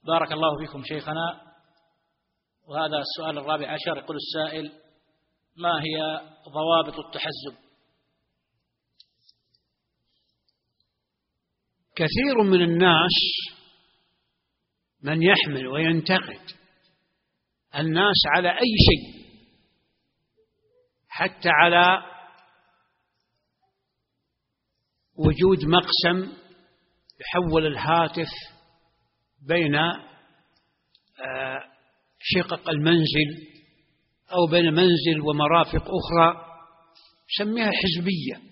بارك الله فيكم شيخنا. وهذا السؤال الرابع عشر، يقول السائل: ما هي ضوابط التحزب؟ كثير من الناس من يحمل وينتقد الناس على أي شيء، حتى على وجود مقسم يحول الهاتف بين شقق المنزل أو بين منزل ومرافق أخرى، سميها حزبية.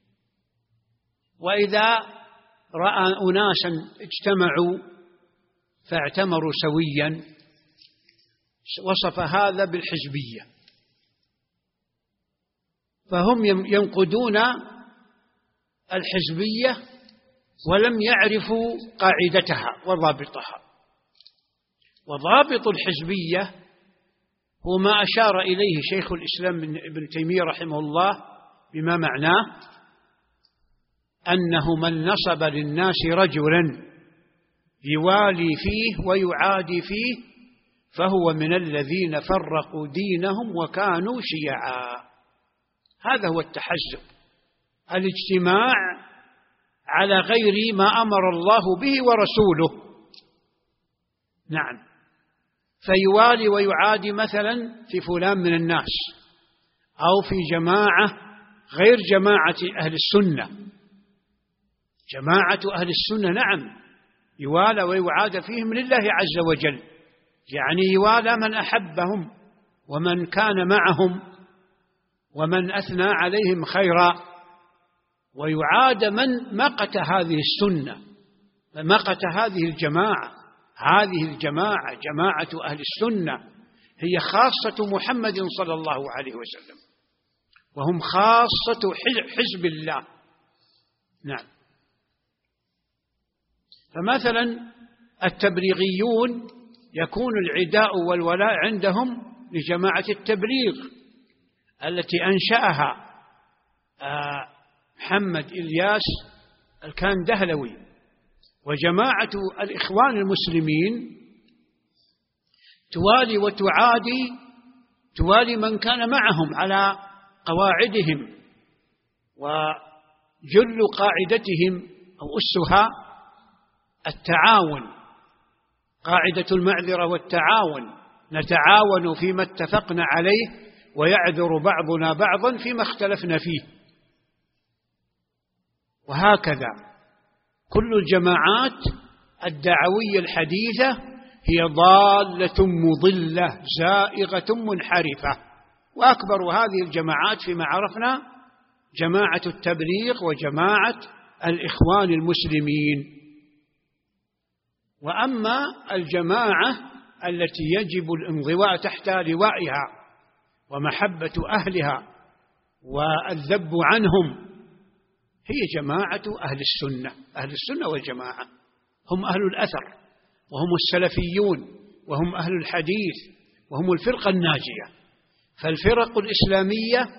وإذا رأى أناسا اجتمعوا فاعتمروا سويا وصف هذا بالحزبية، فهم ينقدون الحزبية ولم يعرفوا قاعدتها وضابطها. وضابط الحزبية هو ما أشار إليه شيخ الإسلام ابن تيمية رحمه الله، بما معناه أنه من نصب للناس رجلا يوالي فيه ويعادي فيه فهو من الذين فرقوا دينهم وكانوا شيعا. هذا هو التحزب، الاجتماع على غير ما أمر الله به ورسوله. نعم، فيوالي ويعادي مثلا في فلان من الناس أو في جماعة غير جماعة أهل السنة. جماعة أهل السنة نعم يوالى ويعاد فيهم لله عز وجل، يعني يوالى من أحبهم ومن كان معهم ومن أثنى عليهم خيرا، ويعاد من مقت هذه السنة، مقت هذه الجماعة. هذه الجماعة جماعة أهل السنة هي خاصة محمد صلى الله عليه وسلم، وهم خاصة حزب الله. نعم. فمثلا التبليغيون يكون العداء والولاء عندهم لجماعة التبليغ التي أنشأها محمد إلياس الكندهلوي. وجماعة الإخوان المسلمين توالي وتعادي، توالي من كان معهم على قواعدهم، وجل قاعدتهم أو أسها التعاون، قاعدة المعذرة والتعاون، نتعاون فيما اتفقنا عليه ويعذر بعضنا بعضا فيما اختلفنا فيه. وهكذا كل الجماعات الدعوية الحديثة هي ضالة مضلة زائغة منحرفة. وأكبر هذه الجماعات فيما عرفنا جماعة التبليغ وجماعة الإخوان المسلمين. وأما الجماعة التي يجب الانضواء تحت لوائها ومحبة أهلها والذب عنهم هي جماعة أهل السنة. أهل السنة والجماعة هم أهل الأثر وهم السلفيون وهم أهل الحديث وهم الفرقة الناجية. فالفرق الإسلامية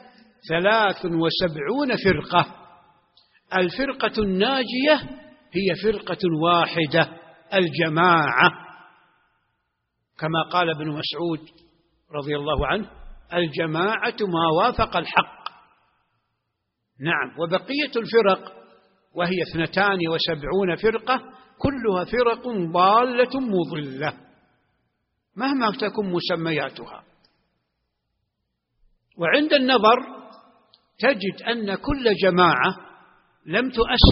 73 فرقة، الفرقة الناجية هي فرقة واحدة، الجماعة، كما قال ابن مسعود رضي الله عنه: الجماعة ما وافق الحق. نعم. وبقية الفرق وهي 72 فرقة كلها فرق ضالة مضلة مهما تكن مسمياتها. وعند النظر تجد أن كل جماعة لم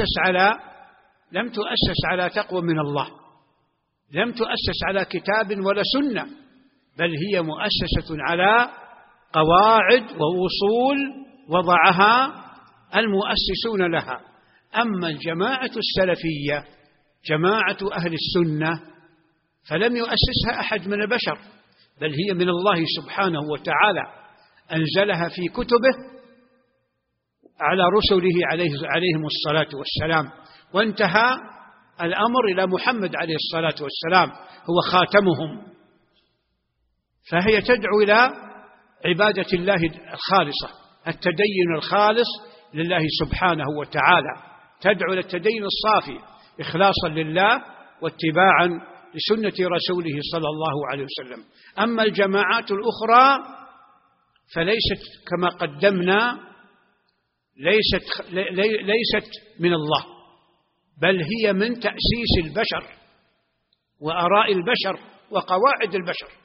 تؤسس على تقوى من الله، لم تؤسس على كتاب ولا سنة، بل هي مؤسسة على قواعد ووصول وضعها المؤسسون لها. أما الجماعة السلفية جماعة أهل السنة فلم يؤسسها أحد من البشر، بل هي من الله سبحانه وتعالى، أنزلها في كتبه على رسله عليهم الصلاة والسلام، وانتهى الأمر إلى محمد عليه الصلاة والسلام هو خاتمهم. فهي تدعو إلى عبادة الله الخالصة، التدين الخالص لله سبحانه وتعالى، تدعو إلى التدين الصافي إخلاصا لله واتباعا لسنة رسوله صلى الله عليه وسلم. أما الجماعات الأخرى فليست كما قدمنا، ليست من الله، بل هي من تأسيس البشر وآراء البشر وقواعد البشر.